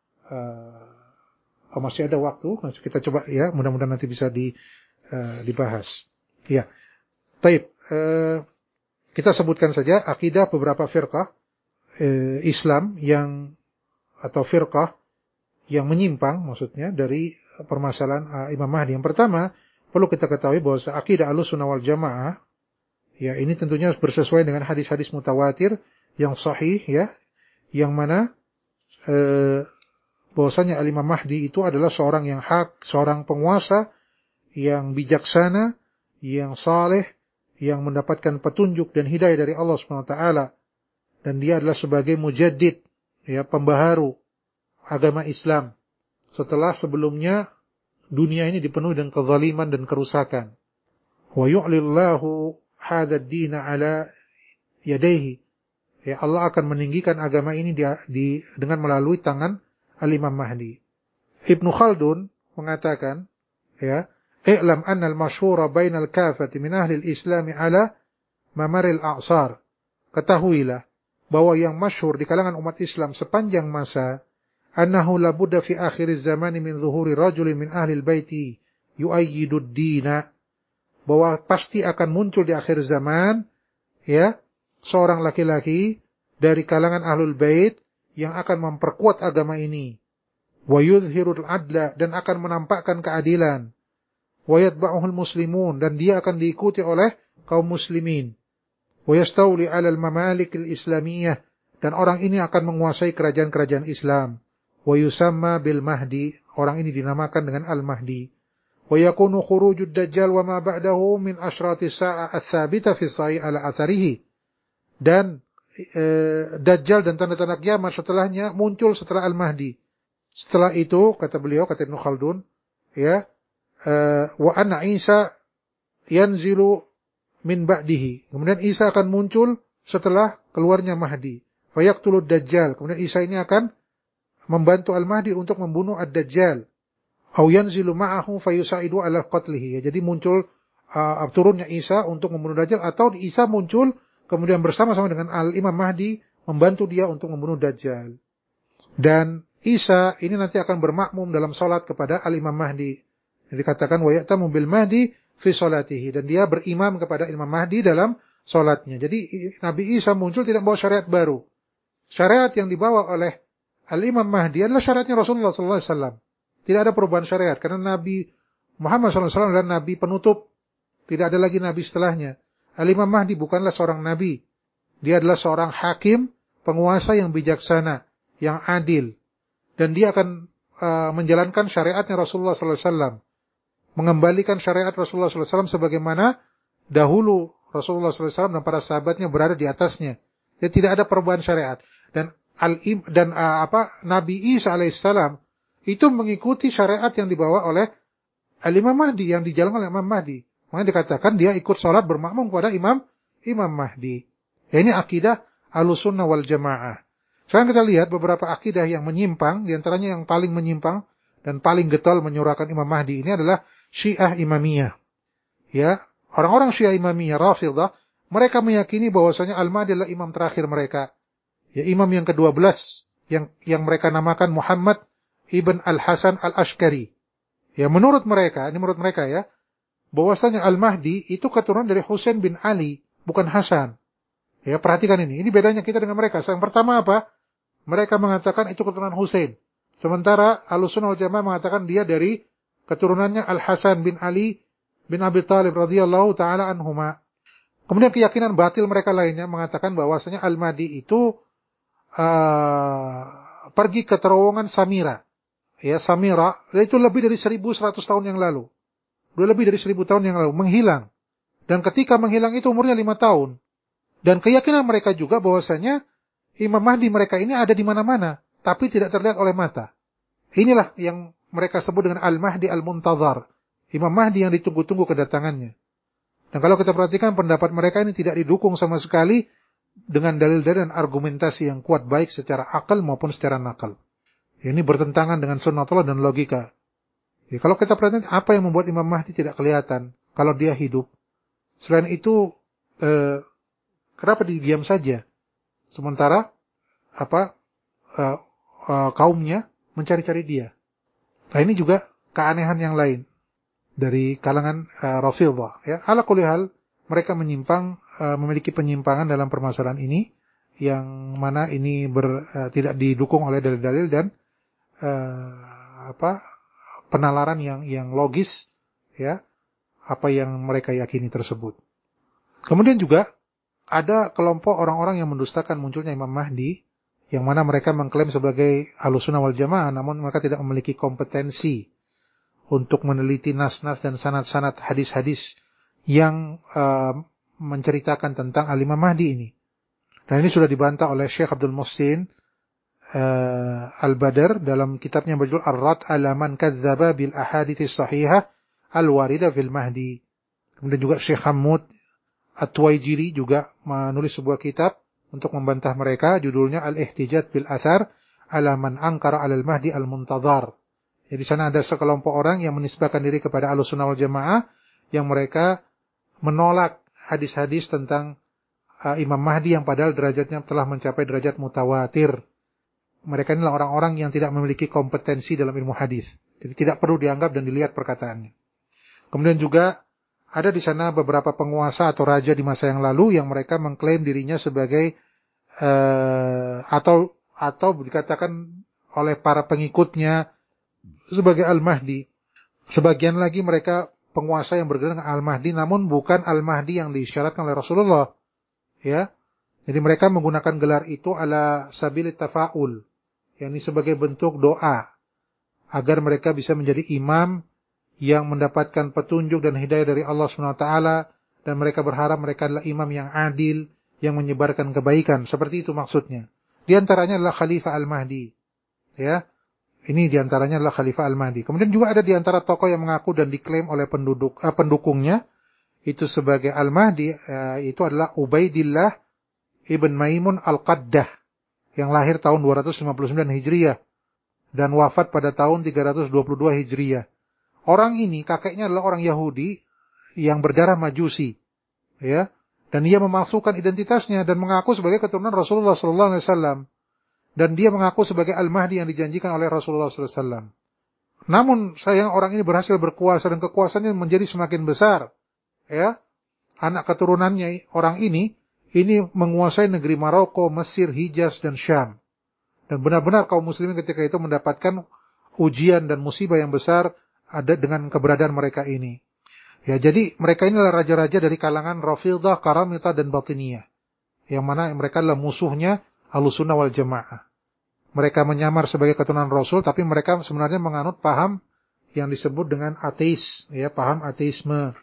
[SPEAKER 2] uh, oh, masih ada waktu, masih kita coba, ya, mudah-mudahan nanti bisa di uh, dibahas. Ya. Baik, uh, kita sebutkan saja akidah beberapa firqah uh, Islam yang atau firqah yang menyimpang, maksudnya dari permasalahan uh, Imam Mahdi. Yang pertama, perlu kita ketahui bahwa akidah Ahlussunnah wal Jamaah, ya, ini tentunya bersesuaian dengan hadis-hadis mutawatir yang sahih, ya, yang mana eh, bahwasanya Al-Imam Mahdi itu adalah seorang yang hak, seorang penguasa yang bijaksana, yang saleh, yang mendapatkan petunjuk dan hidayah dari Allah Subhanahu wa taala, dan dia adalah sebagai mujaddid, ya, pembaharu agama Islam setelah sebelumnya dunia ini dipenuhi dengan kezaliman dan kerusakan. Wa yu'lillahu hadzal din ala yadayhi. Ya, Allah akan meninggikan agama ini di, di dengan melalui tangan Al-Imam Mahdi. Ibnu Khaldun mengatakan, ya, "I'lam anna al-masyhura bainal kafati min ahli al-Islam ala mamaril a'sar." Ketahuilah bahwa yang masyhur di kalangan umat Islam sepanjang masa, annahu la budda fi akhiriz zamani min zuhuri rajulin min ahli al-baiti yu'ayyidu ad-dina. Bahwa pasti akan muncul di akhir zaman, ya, seorang laki-laki dari kalangan ahlul bait yang akan memperkuat agama ini. Wa yudhhirul adla, dan akan menampakkan keadilan. Wa yatba'uhul muslimun, dan dia akan diikuti oleh kaum muslimin. Wa yastawli 'alal mamalik al-islamiyah, dan orang ini akan menguasai kerajaan-kerajaan Islam. Wa yusamma bil Mahdi, orang ini dinamakan dengan Al-Mahdi. Wa yakunu khurujud dajjal wa ma ba'dahu min asyrati sa'ah ats-tsabita fi sahih ala atharihi. Dan e, dajjal dan tanda-tanda kiamat setelahnya muncul setelah Al-Mahdi. Setelah itu, kata beliau, kata Ibnu Khaldun, ya, e, wa anna Isa yanzilu min ba'dihi. Kemudian Isa akan muncul setelah keluarnya Mahdi. Fa yaqtulud dajjal. Kemudian Isa ini akan membantu Al-Mahdi untuk membunuh Ad-Dajjal. Au yanzilu ma'ahu fayusaidu ala qatlihi. Ya, jadi muncul uh, turunnya Isa untuk membunuh Dajjal, atau Isa muncul kemudian bersama-sama dengan Al-Imam Mahdi membantu dia untuk membunuh Dajjal. Dan Isa ini nanti akan bermakmum dalam salat kepada Al-Imam Mahdi. Dikatakan wa ya'tamu bil Mahdi fi salatihi, dan dia berimam kepada Imam Mahdi dalam salatnya. Jadi Nabi Isa muncul tidak membawa syariat baru. Syariat yang dibawa oleh Al-Imam Mahdi adalah syariatnya Rasulullah sallallahu alaihi wasallam. Tidak ada perubahan syariat, karena Nabi Muhammad sallallahu alaihi wasallam adalah Nabi penutup. Tidak ada lagi Nabi setelahnya. Al-Imam Mahdi bukanlah seorang Nabi. Dia adalah seorang hakim, penguasa yang bijaksana, yang adil. Dan dia akan uh, menjalankan syariatnya Rasulullah sallallahu alaihi wasallam. Mengembalikan syariat Rasulullah sallallahu alaihi wasallam sebagaimana dahulu Rasulullah sallallahu alaihi wasallam dan para sahabatnya berada di atasnya. Jadi tidak ada perubahan syariat. Dan al dan uh, apa Nabi Isa alaihissalam itu mengikuti syariat yang dibawa oleh Al-Imam Mahdi, yang dijalankan oleh Imam Mahdi. Makanya dikatakan dia ikut sholat bermakmum kepada Imam Imam Mahdi. Ya, ini akidah Ahlussunnah wal Jamaah. Sekarang kita lihat beberapa akidah yang menyimpang, di antaranya yang paling menyimpang dan paling getol menyurahkan Imam Mahdi ini adalah Syiah Imamiyah. Ya, orang-orang Syiah Imamiyah, Rafidhah, mereka meyakini bahwasanya Al-Mahdi adalah imam terakhir mereka. Ya, imam yang kedua belas yang yang mereka namakan Muhammad Ibn Al-Hasan Al-Ashkari. Ya, menurut mereka, ini menurut mereka ya, bahwasanya Al-Mahdi itu keturunan dari Husain bin Ali bukan Hasan. Ya, perhatikan ini. Ini bedanya kita dengan mereka. Yang pertama apa? Mereka mengatakan itu keturunan Husain. Sementara Ahlussunnah wal Jamaah mengatakan dia dari keturunannya Al-Hasan bin Ali bin Abi Thalib radhiyallahu taala anhuma. Kemudian keyakinan batil mereka lainnya mengatakan bahwasanya Al-Mahdi itu uh, pergi ke terowongan Samira. Ya, Samira itu lebih dari seribu seratus tahun yang lalu. Sudah lebih dari seribu tahun yang lalu menghilang. Dan ketika menghilang itu umurnya lima tahun. Dan keyakinan mereka juga bahwasanya Imam Mahdi mereka ini ada di mana-mana, tapi tidak terlihat oleh mata. Inilah yang mereka sebut dengan Al-Mahdi Al-Muntazar. Imam Mahdi yang ditunggu-tunggu kedatangannya. Dan kalau kita perhatikan pendapat mereka ini tidak didukung sama sekali dengan dalil-dalil dan argumentasi yang kuat baik secara akal maupun secara nakal. Ini bertentangan dengan sunnatullah dan logika. Ya, kalau kita perhatikan apa yang membuat Imam Mahdi tidak kelihatan kalau dia hidup. Selain itu, eh, kenapa didiam saja? Sementara apa uh, uh, kaumnya mencari-cari dia. Nah, ini juga keanehan yang lain dari kalangan uh, Rafidhah. Ya, ala kulli hal mereka menyimpang, uh, memiliki penyimpangan dalam permasalahan ini, yang mana ini ber, uh, tidak didukung oleh dalil-dalil dan uh, apa penalaran yang yang logis, ya, apa yang mereka yakini tersebut. Kemudian juga ada kelompok orang-orang yang mendustakan munculnya Imam Mahdi, yang mana mereka mengklaim sebagai Ahlussunnah wal Jamaah, namun mereka tidak memiliki kompetensi untuk meneliti nas-nas dan sanad-sanad hadis-hadis yang uh, menceritakan tentang Al-Imam Mahdi ini. Dan ini sudah dibantah oleh Syekh Abdul Muhsin uh, Al-Badr dalam kitabnya berjudul Ar-Rad ala man kadzdzaba bil ahadits sahihah al-warida fil Mahdi. Kemudian juga Syekh Hammud At-Tuwaijiri juga menulis sebuah kitab untuk membantah mereka, judulnya Al-Ihtijaj bil Athar ala man ankara 'alal Mahdi al-Muntazar. Jadi di sana ada sekelompok orang yang menisbahkan diri kepada Ahlussunnah wal Jamaah yang mereka menolak hadis-hadis tentang uh, Imam Mahdi yang padahal derajatnya telah mencapai derajat mutawatir. Mereka inilah orang-orang yang tidak memiliki kompetensi dalam ilmu hadis. Jadi tidak perlu dianggap dan dilihat perkataannya. Kemudian juga ada di sana beberapa penguasa atau raja di masa yang lalu yang mereka mengklaim dirinya sebagai uh, atau atau dikatakan oleh para pengikutnya sebagai Al-Mahdi. Sebagian lagi mereka penguasa yang bergerak dengan Al-Mahdi, namun bukan Al-Mahdi yang disyaratkan oleh Rasulullah. Ya, jadi mereka menggunakan gelar itu ala sabilit tafa'ul, yakni sebagai bentuk doa agar mereka bisa menjadi imam yang mendapatkan petunjuk dan hidayah dari Allah subhanahu wa taala, dan mereka berharap mereka adalah imam yang adil, yang menyebarkan kebaikan. Seperti itu maksudnya. Di antaranya adalah Khalifah Al-Mahdi. Ya. Ini di antaranya adalah Khalifah Al-Mahdi. Kemudian juga ada di antara tokoh yang mengaku dan diklaim oleh penduduk eh, pendukungnya itu sebagai Al-Mahdi, eh, itu adalah Ubaidillah ibn Maimun Al-Qaddah yang lahir tahun dua ratus lima puluh sembilan Hijriah dan wafat pada tahun tiga ratus dua puluh dua Hijriah. Orang ini kakeknya adalah orang Yahudi yang berdarah Majusi, ya, dan dia memalsukan identitasnya dan mengaku sebagai keturunan Rasulullah sallallahu alaihi wasallam, dan dia mengaku sebagai Al-Mahdi yang dijanjikan oleh Rasulullah sallallahu alaihi wasallam. Namun sayang orang ini berhasil berkuasa dan kekuasaannya menjadi semakin besar, ya. Anak keturunannya orang ini ini menguasai negeri Maroko, Mesir, Hijaz dan Syam. Dan benar-benar kaum muslimin ketika itu mendapatkan ujian dan musibah yang besar ada dengan keberadaan mereka ini. Ya, jadi mereka ini adalah raja-raja dari kalangan Rafidhah, Karamithah dan Batiniyah. Yang mana mereka adalah musuhnya Ahlussunnah wal Jamaah. Mereka menyamar sebagai keturunan Rasul, tapi mereka sebenarnya menganut paham yang disebut dengan ateis, ya, paham ateisme.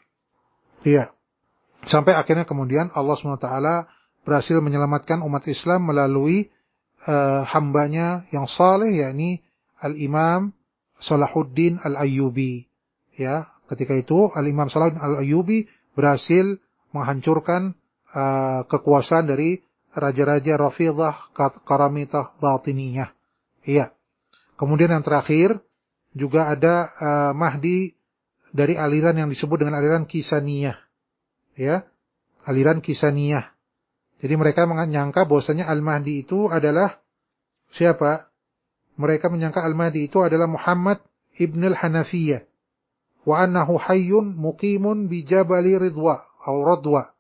[SPEAKER 2] Iya. Sampai akhirnya kemudian Allah subhanahu wa taala berhasil menyelamatkan umat Islam melalui uh, hambanya yang saleh, yakni Al-Imam Salahuddin Al-Ayyubi. Ya, ketika itu Al-Imam Salahuddin Al-Ayyubi berhasil menghancurkan uh, kekuasaan dari raja-raja Rafidhah, Karamithah, Batiniyah. Iya. Kemudian yang terakhir juga ada uh, Mahdi dari aliran yang disebut dengan aliran Kisaniyah. Ya, aliran Kisaniyah. Jadi mereka menyangka bahwasanya Al-Mahdi itu adalah siapa? Mereka menyangka Al-Mahdi itu adalah Muhammad ibn al-Hanafiyah. Wa annahu hayyun muqimun bi Jabali Ridwa atau Radwa.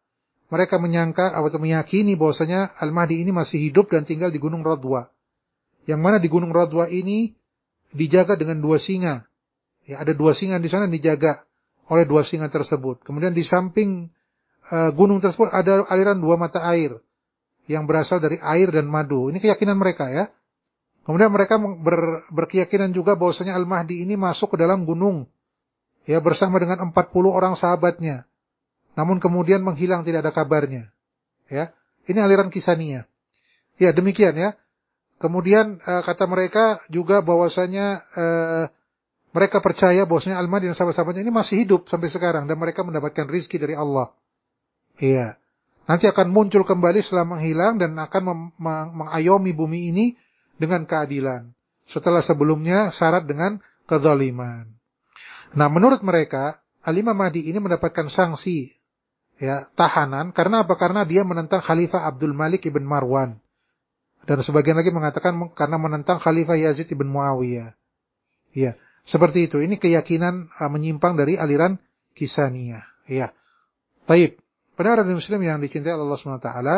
[SPEAKER 2] mereka menyangka atau meyakini bahwasanya Al-Mahdi ini masih hidup dan tinggal di Gunung Radwa. Yang mana di Gunung Radwa ini dijaga dengan dua singa. Ya, ada dua singa di sana dijaga oleh dua singa tersebut. Kemudian di samping uh, gunung tersebut ada aliran dua mata air yang berasal dari air dan madu. Ini keyakinan mereka ya. Kemudian mereka ber, berkeyakinan juga bahwasanya Al-Mahdi ini masuk ke dalam gunung ya bersama dengan empat puluh orang sahabatnya. Namun kemudian menghilang, tidak ada kabarnya. Ya, ini aliran Kisaniyah. Ya, demikian ya. Kemudian uh, kata mereka juga bahwasanya uh, mereka percaya bahwasanya Al-Mahdi dan sahabat-sahabatnya ini masih hidup sampai sekarang dan mereka mendapatkan rizki dari Allah. Iya. Nanti akan muncul kembali setelah menghilang dan akan mem- meng- mengayomi bumi ini dengan keadilan. Setelah sebelumnya syarat dengan kezaliman. Nah, menurut mereka Al-Imam Mahdi ini mendapatkan sanksi ya, tahanan karena apa? Karena dia menentang Khalifah Abdul Malik ibn Marwan. Dan sebagian lagi mengatakan karena menentang Khalifah Yazid ibn Muawiyah. Ya, seperti itu. Ini keyakinan uh, menyimpang dari aliran Kisaniyah. Ya. Baik. Pendengar radio Muslim yang dicintai Allah Subhanahu wa taala,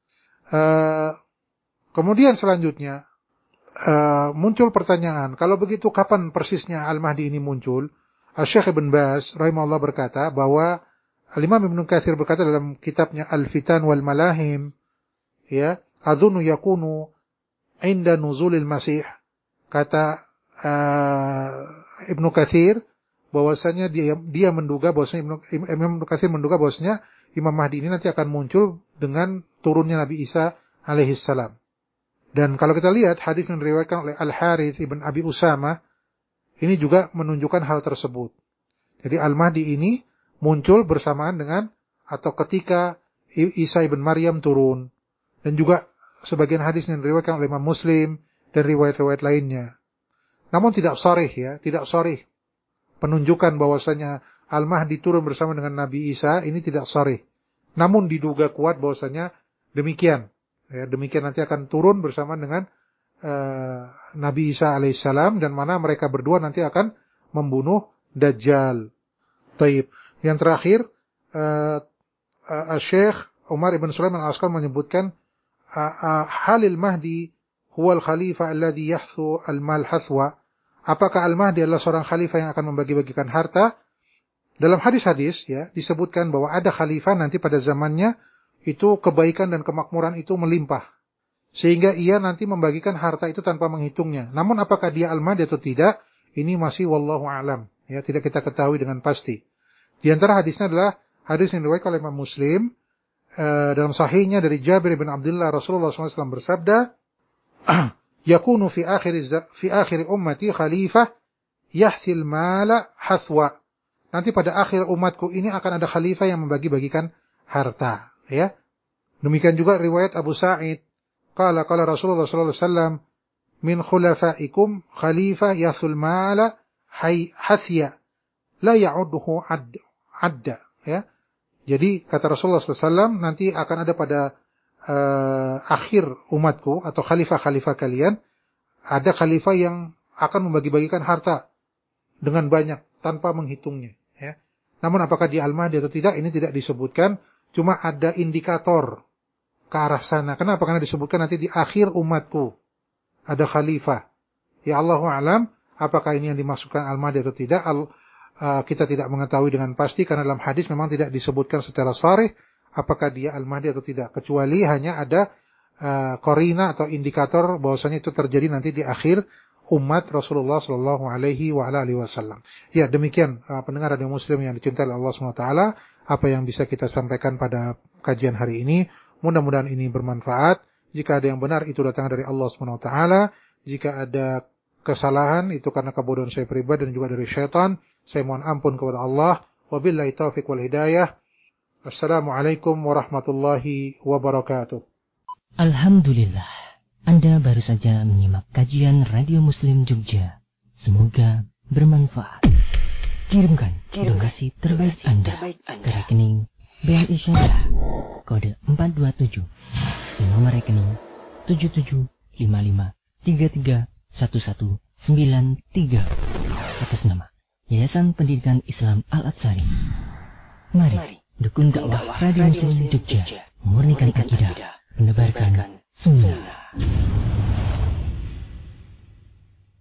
[SPEAKER 2] uh, kemudian selanjutnya uh, muncul pertanyaan, kalau begitu kapan persisnya Al-Mahdi ini muncul? Syekh Ibn Baz rahimahullah berkata bahwa Al-Imam Ibn Katsir berkata dalam kitabnya Al-Fitan wal Malahim, ya, adzunnu yakunu inda nuzulil Masih. Kata uh, Ibn Katsir bahwasanya dia dia menduga bahwasanya Imam Ibn Katsir menduga bahwasanya Imam Mahdi ini nanti akan muncul dengan turunnya Nabi Isa alaihi salam. Dan kalau kita lihat hadis yang diriwayatkan oleh Al-Harits ibn Abi Usama, ini juga menunjukkan hal tersebut. Jadi Al-Mahdi ini muncul bersamaan dengan atau ketika Isa ibn Maryam turun. Dan juga sebagian hadis yang diriwayatkan oleh Imam Muslim dan riwayat-riwayat lainnya. Namun tidak sharih ya, tidak sharih penunjukan bahwasanya Al-Mahdi turun bersama dengan Nabi Isa, ini tidak sharih. Namun diduga kuat bahwasanya demikian. Ya, demikian nanti akan turun bersama dengan uh, Nabi Isa alaihissalam dan mana mereka berdua nanti akan membunuh Dajjal. Taib. Yang terakhir, uh, uh, Syekh Umar ibn Sulaiman al-Askar menyebutkan uh, uh, halil Mahdi huwal khalifah alladhi yahthu al-mal hathwa. Apakah Al-Mahdi adalah seorang khalifah yang akan membagi-bagikan harta? Dalam hadis-hadis ya disebutkan bahwa ada khalifah nanti pada zamannya itu kebaikan dan kemakmuran itu melimpah. Sehingga ia nanti membagikan harta itu tanpa menghitungnya. Namun apakah dia Al-Mahdi atau tidak? Ini masih wallahu a'lam. Ya, tidak kita ketahui dengan pasti. Di antara hadisnya adalah hadis yang diriwayatkan oleh Imam Muslim uh, dalam sahihnya dari Jabir bin Abdullah, Rasulullah shallallahu alaihi wasallam bersabda, yakunu fi akhir fi akhir ummati khalifah yahthil mala hathwa. Nanti pada akhir umatku ini akan ada khalifah yang membagi-bagikan harta, ya. Demikian juga riwayat Abu Sa'id, qala qala Rasulullah sallallahu alaihi wasallam, min khulafaikum khalifah yahthul mala hathya la ya'udduhu adda, ya. Jadi kata Rasulullah sallallahu alaihi wasallam, nanti akan ada pada Uh, akhir umatku atau khalifah-khalifah kalian, ada khalifah yang akan membagi-bagikan harta dengan banyak tanpa menghitungnya, ya. Namun apakah dia Al-Mahdi atau tidak ini tidak disebutkan, cuma ada indikator ke arah sana. Kenapa? Karena disebutkan nanti di akhir umatku ada khalifah. Ya Allahu a'lam, apakah ini yang dimaksudkan Al-Mahdi atau tidak? Al, uh, kita tidak mengetahui dengan pasti karena dalam hadis memang tidak disebutkan secara sharih apakah dia Al-Mahdi atau tidak, kecuali hanya ada uh, korina atau indikator bahwasanya itu terjadi nanti di akhir umat Rasulullah sallallahu alaihi wa alihi wasallam. Ya, demikian uh, pendengar radio Muslim yang dicintai Allah Subhanahu wa taala, apa yang bisa kita sampaikan pada kajian hari ini. Mudah-mudahan ini bermanfaat. Jika ada yang benar itu datang dari Allah Subhanahu wa taala, jika ada kesalahan itu karena kebodohan saya pribadi dan juga dari syaitan, saya mohon ampun kepada Allah. Wabillahi taufiq wal hidayah. Assalamualaikum warahmatullahi wabarakatuh.
[SPEAKER 3] Alhamdulillah, Anda baru saja menyimak kajian Radio Muslim Jogja. Semoga bermanfaat. Kirimkan donasi terbaik Anda ke rekening B N I Syariah kode empat dua tujuh di nomor rekening tujuh tujuh lima lima tiga tiga satu satu sembilan tiga atas nama Yayasan Pendidikan Islam Al-Atsari. Mari Dukun dakwah Radio Muslim Jogja, murnikan akidah, menebarkan sunnah.